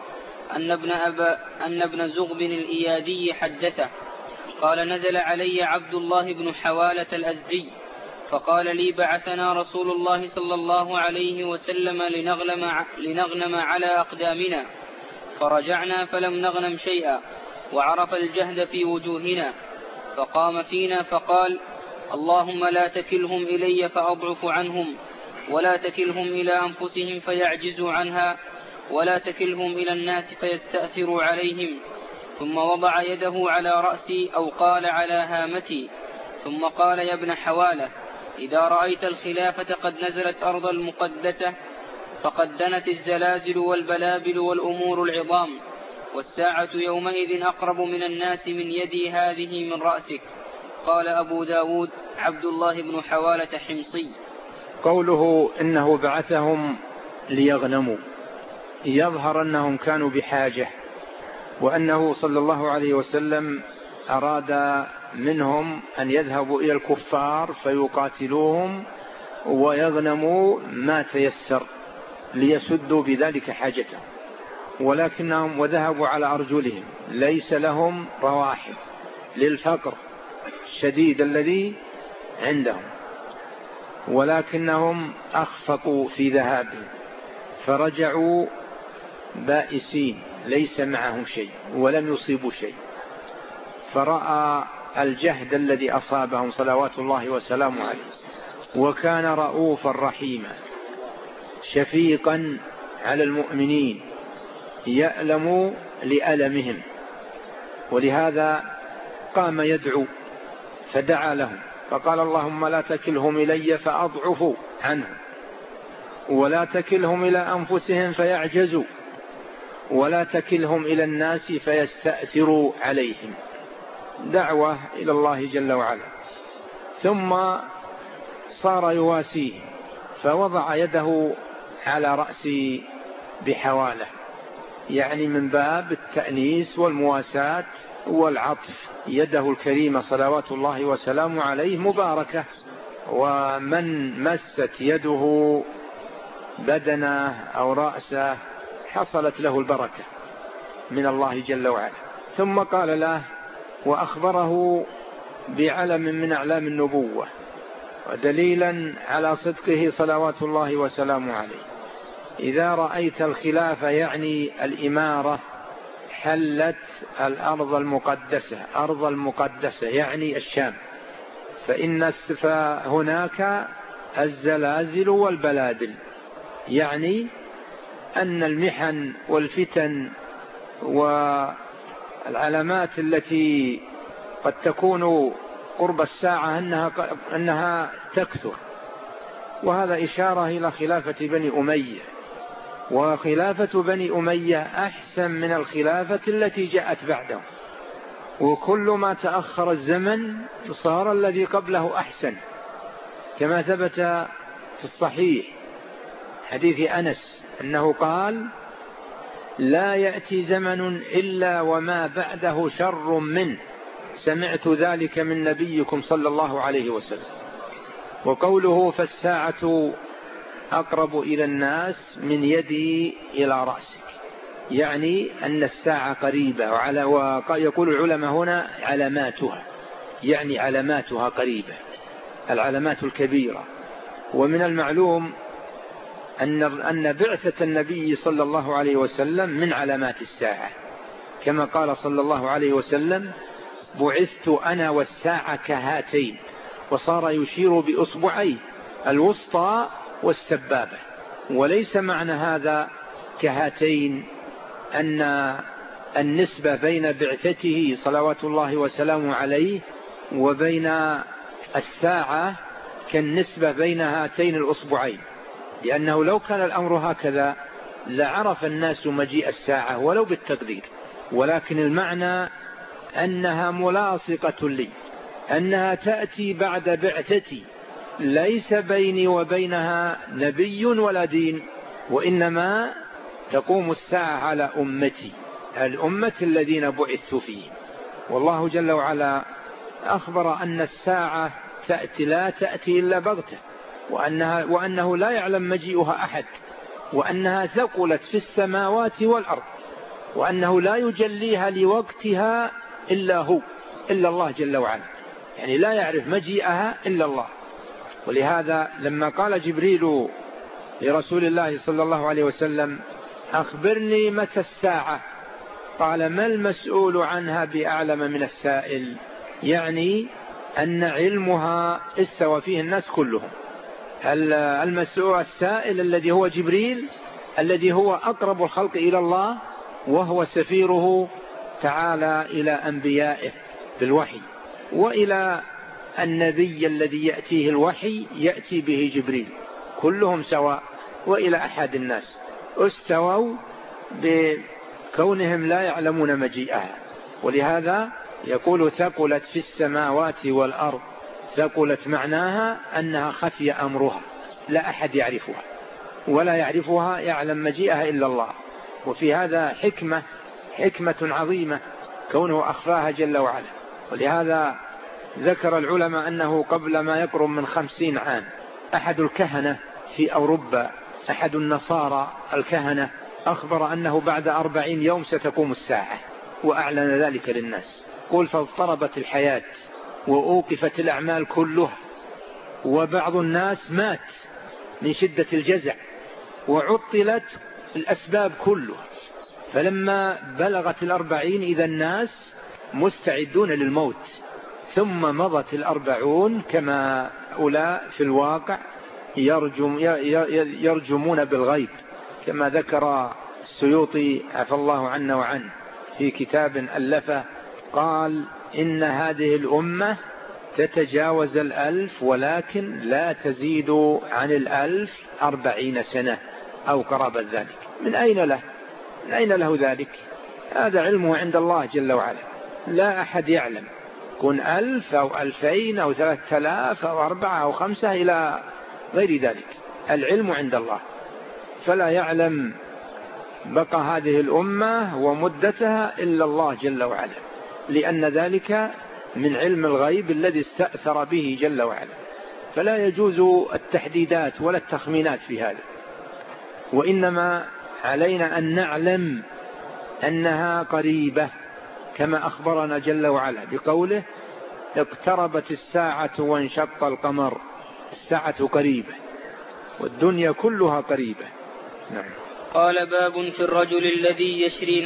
أن ابن زغب الإيادي حدثه قال نزل علي عبد الله بن حوالة الأزدي فقال لي بعثنا رسول الله صلى الله عليه وسلم لنغنم على أقدامنا، فرجعنا فلم نغنم شيئا وعرف الجهد في وجوهنا، فقام فينا فقال اللهم لا تكلهم إلي فأضعف عنهم، ولا تكلهم إلى أنفسهم فيعجزوا عنها، ولا تكلهم إلى الناس فيستأثروا عليهم. ثم وضع يده على رأسي أو قال على هامتي، ثم قال يا ابن حوالة إذا رأيت الخلافة قد نزلت أرض المقدسة فقد دنت الزلازل والبلابل والأمور العظام، والساعة يومئذ أقرب من الناس من يدي هذه من رأسك. قال أبو داود عبد الله بن حوالة حمصي. قوله إنه بعثهم ليغنموا يظهر أنهم كانوا بحاجة، وأنه صلى الله عليه وسلم أراد منهم أن يذهبوا إلى الكفار فيقاتلوهم ويغنموا ما تيسر ليسدوا بذلك حاجتهم، ولكنهم وذهبوا على أرجلهم ليس لهم رواحل للفقر الشديد الذي عندهم، ولكنهم أخفقوا في ذهابهم فرجعوا بائسين ليس معهم شيء ولم يصيبوا شيء، فرأى الجهد الذي أصابهم صلوات الله وسلامه عليه، وكان رؤوفا رحيما شفيقا على المؤمنين يألم لألمهم، ولهذا قام يدعو فدعا لهم فقال اللهم لا تكلهم إلي فأضعفوا عنهم، ولا تكلهم إلى أنفسهم فيعجزوا، ولا تكلهم إلى الناس فيستأثروا عليهم. دعوة إلى الله جل وعلا. ثم صار يواسيه فوضع يده على رأسي بحواله، يعني من باب التأنيس والمواساة والعطف. يده الكريمة صلوات الله وسلامه عليه مباركة، ومن مست يده بدنه أو رأسه حصلت له البركة من الله جل وعلا. ثم قال له وأخبره بعلم من أعلام النبوة ودليلا على صدقه صلوات الله وسلامه عليه: إذا رأيت الخلافة يعني الإمارة حلت الأرض المقدسة، أرض المقدسة يعني الشام، فإن هناك الزلازل والبلادل، يعني أن المحن والفتن والعلامات التي قد تكون قرب الساعة أنها تكثر. وهذا إشارة إلى خلافة بني أمية، وخلافة بني أمية أحسن من الخلافة التي جاءت بعده، وكل ما تأخر الزمن صار الذي قبله أحسن، كما ثبت في الصحيح حديث أنس أنه قال: لا يأتي زمن إلا وما بعده شر منه، سمعت ذلك من نبيكم صلى الله عليه وسلم. وقوله فالساعة أقرب إلى الناس من يدي إلى رأسك، يعني أن الساعة قريبة، ويقول العلماء هنا علاماتها، يعني علاماتها قريبة، العلامات الكبيرة. ومن المعلوم أن بعثة النبي صلى الله عليه وسلم من علامات الساعة، كما قال صلى الله عليه وسلم: بعثت أنا والساعة كهاتين، وصار يشير بأصبعيه الوسطى والسبابة. وليس معنى هذا كهاتين أن النسبة بين بعثته صلوات الله وسلامه عليه وبين الساعة كالنسبة بين هاتين الأصبعين، لأنه لو كان الأمر هكذا لعرف الناس مجيء الساعة ولو بالتقدير، ولكن المعنى أنها ملاصقة لي، أنها تأتي بعد بعثتي، ليس بيني وبينها نبي ولا دين، وإنما تقوم الساعة على أمتي، الأمة الذين بعثت فيهم. والله جل وعلا أخبر أن الساعة لا تأتي إلا بغتة، وأنه لا يعلم مجيئها أحد، وأنها ثقلت في السماوات والأرض، وأنه لا يجليها لوقتها إلا هو، إلا الله جل وعلا، يعني لا يعرف مجيئها إلا الله. ولهذا لما قال جبريل لرسول الله صلى الله عليه وسلم: أخبرني متى الساعة، قال: ما المسؤول عنها بأعلم من السائل، يعني أن علمها استوى فيه الناس كلهم. المسؤول السائل الذي هو جبريل، الذي هو أقرب الخلق إلى الله، وهو سفيره تعالى إلى أنبيائه بالوحي، وإلى النبي الذي يأتيه الوحي يأتي به جبريل، كلهم سواء، وإلى أحد الناس استووا كونهم لا يعلمون مجيئها. ولهذا يقول ثقلت في السماوات والأرض. ثقلت معناها أنها خفي أمرها، لا أحد يعرفها، ولا يعرفها يعلم مجيئها إلا الله. وفي هذا حكمة عظيمة كونه أخفاها جل وعلا. ولهذا ذكر العلماء أنه قبل ما يقرب من 50 عام أحد الكهنة في أوروبا، أحد النصارى الكهنة، أخبر أنه بعد 40 يوم ستقوم الساعة، وأعلن ذلك للناس. قل فاضطربت الحياة وأوقفت الأعمال كلها، وبعض الناس مات من شدة الجزع، وعطلت الأسباب كلها. فلما بلغت 40 إذا الناس مستعدون للموت، ثم مضت 40 كما أولى في الواقع يرجمون بالغيب، كما ذكر السيوطي عفى الله عنا وعنه في كتاب ألفه، قال إن هذه الأمة تتجاوز 1000 ولكن لا تزيد عن 1040 سنة أو قرابة ذلك. من أين له ذلك؟ هذا علمه عند الله جل وعلا، لا أحد يعلم. كن 1000 أو 2000 أو 3000 أو 4 أو 5 إلى غير ذلك، العلم عند الله. فلا يعلم بقى هذه الأمة ومدتها إلا الله جل وعلا، لأن ذلك من علم الغيب الذي استأثر به جل وعلا. فلا يجوز التحديدات ولا التخمينات في هذا، وإنما علينا أن نعلم أنها قريبة، كما أخبرنا جل وعلا بقوله اقتربت الساعة وانشق القمر. الساعة قريبة والدنيا كلها قريبة. نعم. قال باب في الرجل الذي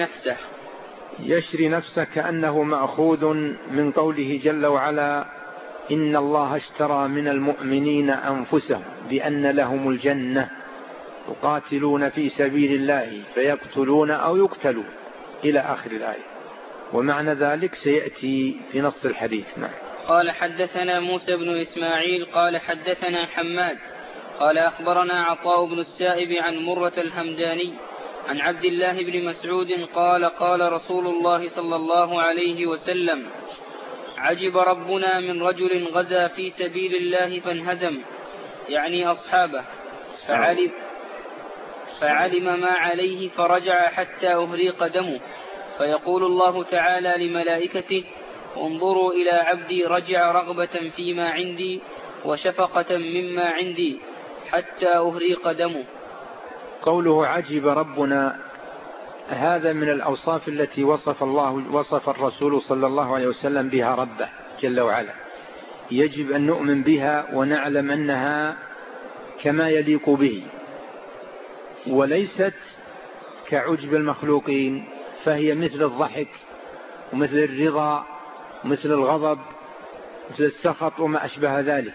يشري نفسه كأنه مأخوذ من قوله جل وعلا إن الله اشترى من المؤمنين أنفسهم بأن لهم الجنة يقاتلون في سبيل الله فيقتلون أو يقتلون إلى آخر الآية، ومعنى ذلك سيأتي في نص الحديث. نعم. قال حدثنا موسى بن إسماعيل قال حدثنا حماد قال أخبرنا عطاء بن السائب عن مرة الهمداني عن عبد الله بن مسعود قال قال رسول الله صلى الله عليه وسلم عجب ربنا من رجل غزا في سبيل الله فانهزم، يعني أصحابه، فعلم ما عليه فرجع حتى أهريق دمه، فيقول الله تعالى لملائكته انظروا إلى عبدي رجع رغبة فيما عندي وشفقة مما عندي حتى أهريق دمه. قوله عجب ربنا، هذا من الأوصاف التي وصف الرسول صلى الله عليه وسلم بها ربه جل وعلا. يجب أن نؤمن بها ونعلم أنها كما يليق به، وليست كعجب المخلوقين، فهي مثل الضحك ومثل الرضا مثل الغضب مثل السخط وما أشبه ذلك.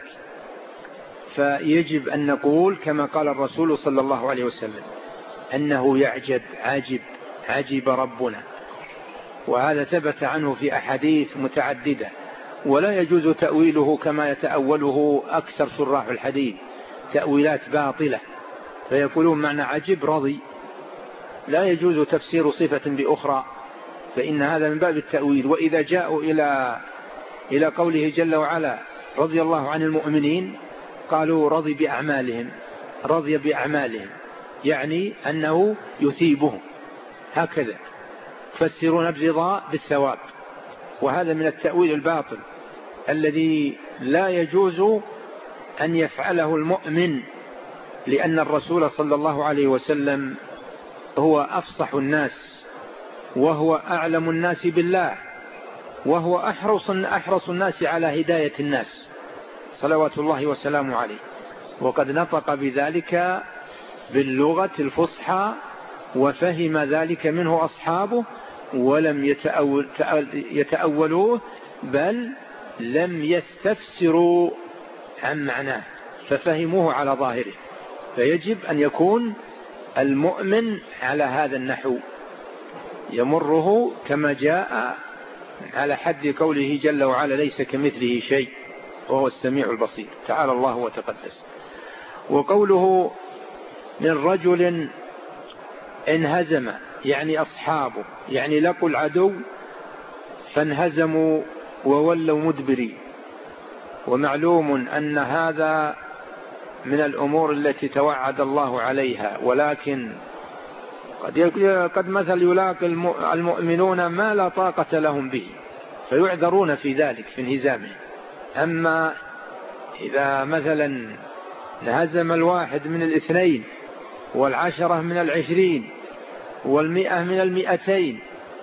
فيجب أن نقول كما قال الرسول صلى الله عليه وسلم أنه يعجب عجب ربنا، وهذا ثبت عنه في أحاديث متعددة، ولا يجوز تأويله كما يتأوله أكثر شراح الحديث تأويلات باطلة، فيقولون معنى عجب رضي. لا يجوز تفسير صفة بأخرى، فإن هذا من باب التأويل. وإذا جاءوا إلى قوله جل وعلا رضي الله عن المؤمنين قالوا رضي بأعمالهم، يعني أنه يثيبهم، هكذا تفسرون الرضا بالثواب. وهذا من التأويل الباطل الذي لا يجوز أن يفعله المؤمن، لأن الرسول صلى الله عليه وسلم هو أفصح الناس، وهو أعلم الناس بالله، وهو أحرص الناس على هداية الناس صلوات الله وسلامه عليه، وقد نطق بذلك باللغة الفصحى وفهم ذلك منه أصحابه ولم يتأولوه، بل لم يستفسروا عن معناه ففهموه على ظاهره. فيجب أن يكون المؤمن على هذا النحو، يمره كما جاء على حد قوله جل وعلا ليس كمثله شيء وهو السميع البصير، تعالى الله وتقدس. وقوله من رجل انهزم، يعني أصحابه، يعني لقوا العدو فانهزموا وولوا مدبرين. ومعلوم أن هذا من الأمور التي توعد الله عليها، ولكن قد مثل يلاقي المؤمنون ما لا طاقة لهم به فيعذرون في ذلك في انهزامه. أما إذا مثلا انهزم الواحد من 2 والعشرة من 20 والمئة من 200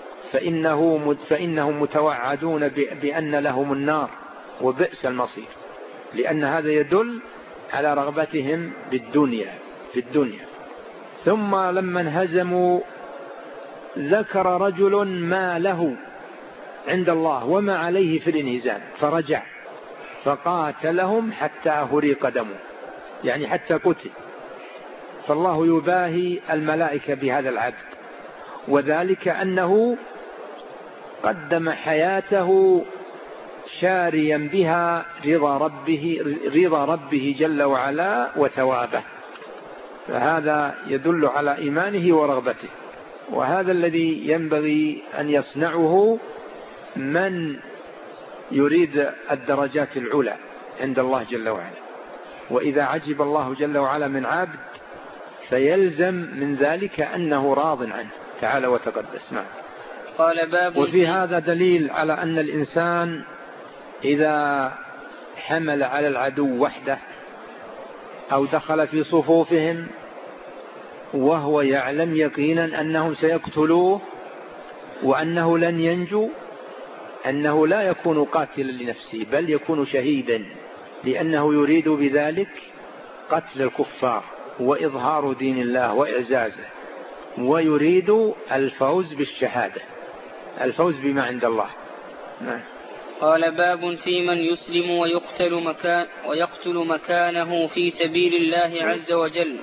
فإنهم متوعدون بأن لهم النار وبئس المصير، لأن هذا يدل على رغبتهم في الدنيا. ثم لما انهزموا ذكر رجل ما له عند الله وما عليه في الانهزام، فرجع فقاتلهم حتى هريق دمه، يعني حتى قتل. فالله يباهي الملائكة بهذا العبد، وذلك أنه قدم حياته شاريا بها رضا ربه جل وعلا وثوابه، فهذا يدل على إيمانه ورغبته. وهذا الذي ينبغي أن يصنعه من يريد الدرجات العلى عند الله جل وعلا. وإذا عجب الله جل وعلا من عبد فيلزم من ذلك أنه راض عنه تعالى وتقدس. نعم. قال باب. وفي هذا دليل على أن الإنسان إذا حمل على العدو وحده أو دخل في صفوفهم وهو يعلم يقينا أنهم سيقتلوه وأنه لن ينجو، أنه لا يكون قاتلا لنفسه بل يكون شهيدا، لأنه يريد بذلك قتل الكفار وإظهار دين الله وإعزازه، ويريد الفوز بالشهادة، الفوز بما عند الله. نعم. قال باب في من يسلم ويقتل مكانه في سبيل الله عز وجل.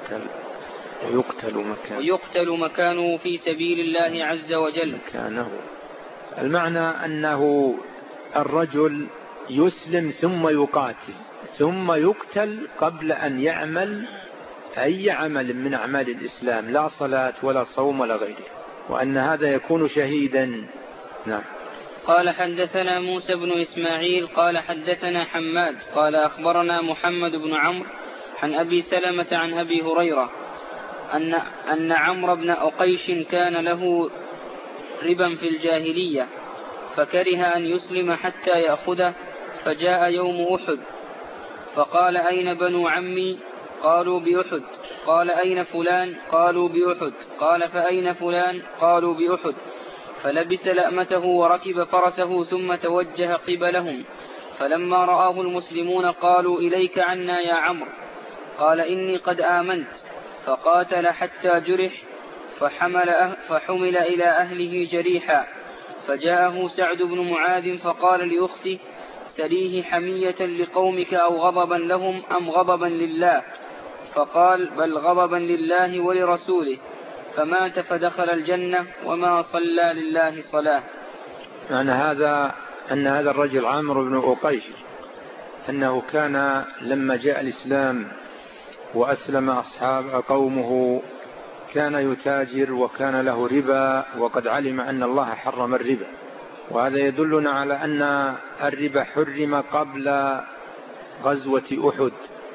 ويقتل مكانه في سبيل الله عز وجل. مكانه المعنى أنه الرجل يسلم ثم يقاتل ثم يقتل قبل أن يعمل أي عمل من أعمال الإسلام، لا صلاة ولا صوم ولا غيره، وأن هذا يكون شهيدا. نعم. قال حدثنا موسى بن إسماعيل قال حدثنا حماد قال أخبرنا محمد بن عمرو عن أبي سلمة عن أبي هريرة أن عمرو بن أقيش كان له ربا في الجاهلية فكره أن يسلم حتى يأخذه، فجاء يوم أحد فقال أين بنو عمي؟ قالوا بأحد. قال أين فلان؟ قالوا بأحد. قال فأين فلان؟ قالوا بأحد. فلبس لأمته وركب فرسه ثم توجه قبلهم، فلما رآه المسلمون قالوا إليك عنا يا عمرو. قال إني قد آمنت، فقاتل حتى جرح فحمل إلى أهله جريحا، فجاءه سعد بن معاذ فقال لأخته سليه حمية لقومك أو غضبا لهم أم غضبا لله؟ فقال بل غضبا لله ولرسوله، فمات فدخل الجنة وما صلى لله صلاة. يعني أن هذا الرجل عمرو بن أقيش أنه كان لما جاء الإسلام وأسلم أصحاب قومه كان يتاجر وكان له ربا، وقد علم أن الله حرم الربا، وهذا يدلنا على أن الربا حرم قبل غزوة أحد،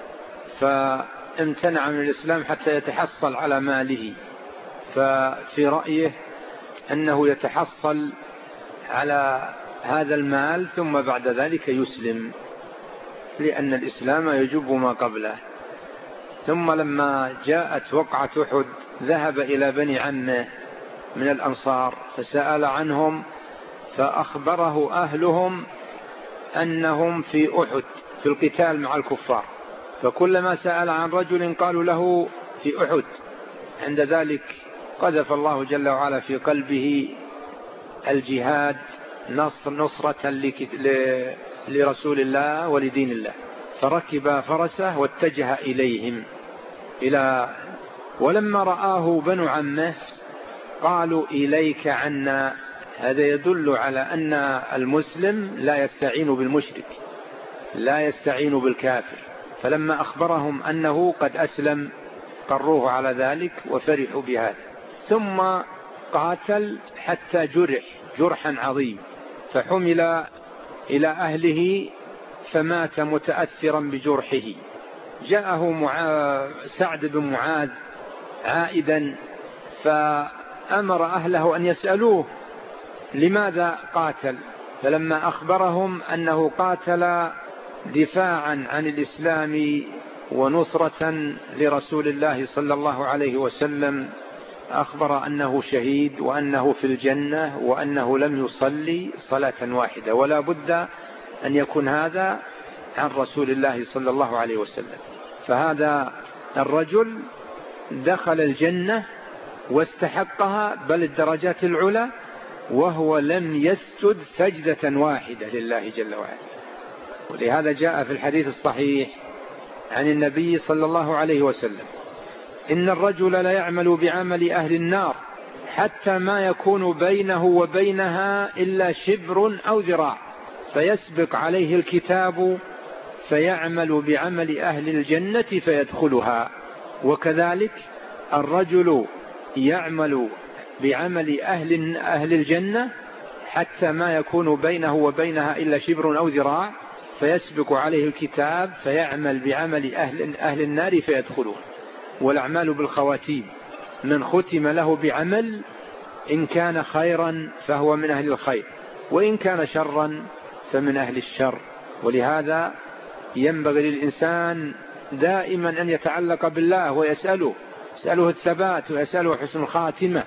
فامتنع من الإسلام حتى يتحصل على ماله. ففي رأيه أنه يتحصل على هذا المال ثم بعد ذلك يسلم، لأن الإسلام يجب ما قبله. ثم لما جاءت وقعة أحد ذهب إلى بني عمه من الأنصار فسأل عنهم، فأخبره أهلهم أنهم في أحد في القتال مع الكفار، فكلما سأل عن رجل قالوا له في أحد. عند ذلك قذف الله جل وعلا في قلبه الجهاد نصرة لرسول الله ولدين الله، فركب فرسه واتجه إليهم ولما رآه بنو عمه قالوا إليك عنا. هذا يدل على أن المسلم لا يستعين بالمشرك، لا يستعين بالكافر. فلما أخبرهم أنه قد أسلم قروه على ذلك وفرحوا بهذا. ثم قاتل حتى جرح جرحا عظيم، فحمل إلى أهله فمات متأثرا بجرحه. جاءه سعد بن معاذ عائدا فأمر أهله أن يسألوه لماذا قاتل، فلما أخبرهم أنه قاتل دفاعا عن الإسلام ونصرة لرسول الله صلى الله عليه وسلم أخبر أنه شهيد وأنه في الجنة وأنه لم يصلي صلاة واحدة، ولا بد أن يكون هذا عن رسول الله صلى الله عليه وسلم. فهذا الرجل دخل الجنة واستحقها بل الدرجات العلى وهو لم يسجد سجدة واحدة لله جل وعلا. ولهذا جاء في الحديث الصحيح عن النبي صلى الله عليه وسلم: إن الرجل لا يعمل بعمل أهل النار حتى ما يكون بينه وبينها إلا شبر أو ذراع، فيسبق عليه الكتاب فيعمل بعمل أهل الجنة فيدخلها. وكذلك الرجل يعمل بعمل أهل الجنة حتى ما يكون بينه وبينها إلا شبر أو ذراع، فيسبق عليه الكتاب فيعمل بعمل أهل النار فيدخلون. والأعمال بالخواتيم، من ختم له بعمل إن كان خيرا فهو من أهل الخير، وإن كان شرا فمن أهل الشر. ولهذا ينبغي للإنسان دائما أن يتعلق بالله ويسأله الثبات، ويسأله حسن الخاتمة،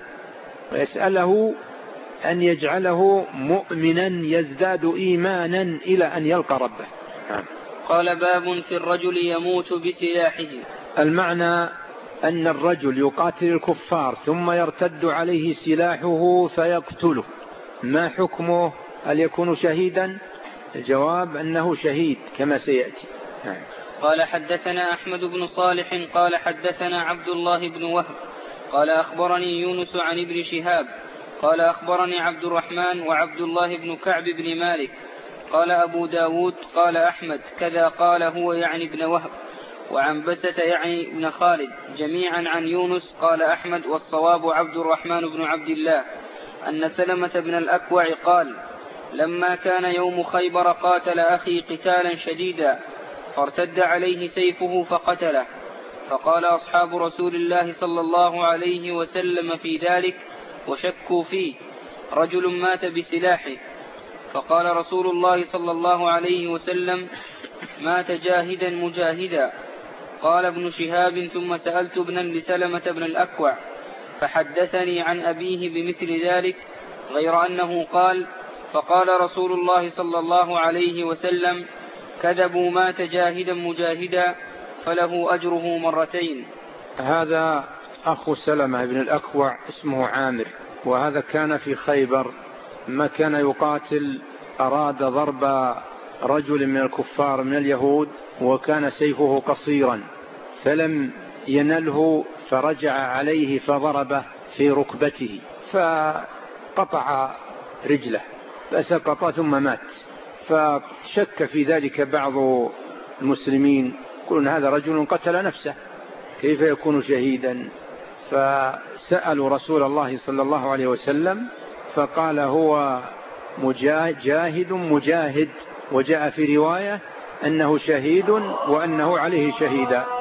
ويسأله أن يجعله مؤمنا يزداد إيمانا إلى أن يلقى ربه. قال: باب في الرجل يموت بسلاحه. المعنى أن الرجل يقاتل الكفار ثم يرتد عليه سلاحه فيقتله، ما حكمه؟ هل يكون شهيدا؟ الجواب أنه شهيد كما سيأتي. قال: حدثنا أحمد بن صالح قال حدثنا عبد الله بن وهب قال أخبرني يونس عن ابن شهاب قال أخبرني عبد الرحمن وعبد الله بن كعب بن مالك قال أبو داود قال أحمد كذا قال هو يعني ابن وهب، وعن بسة يعني ابن خالد، جميعا عن يونس قال أحمد، والصواب عبد الرحمن بن عبد الله أن سلمة بن الأكوع قال: لما كان يوم خيبر قاتل أخي قتالا شديدا فارتد عليه سيفه فقتله، فقال أصحاب رسول الله صلى الله عليه وسلم في ذلك وشكوا فيه: رجل مات بسلاحه. فقال رسول الله صلى الله عليه وسلم: مات جاهدا مجاهدا. قال ابن شهاب: ثم سألت ابنا لسلمة بن الأكوع فحدثني عن أبيه بمثل ذلك، غير أنه قال: فقال رسول الله صلى الله عليه وسلم: كذبوا، مات جاهدا مجاهدا فله أجره مرتين. هذا أخو سلمة بن الأكوع اسمه عامر، وهذا كان في خيبر ما كان يقاتل، أراد ضرب رجل من الكفار من اليهود وكان سيفه قصيرا فلم ينله، فرجع عليه فضربه في ركبته فقطع رجله فسقط ثم مات. فشك في ذلك بعض المسلمين، يقولون هذا رجل قتل نفسه كيف يكون شهيدا؟ فسألوا رسول الله صلى الله عليه وسلم فقال: هو جاهد مجاهد، وجاء في رواية أنه شهيد وأنه عليه شهيدا.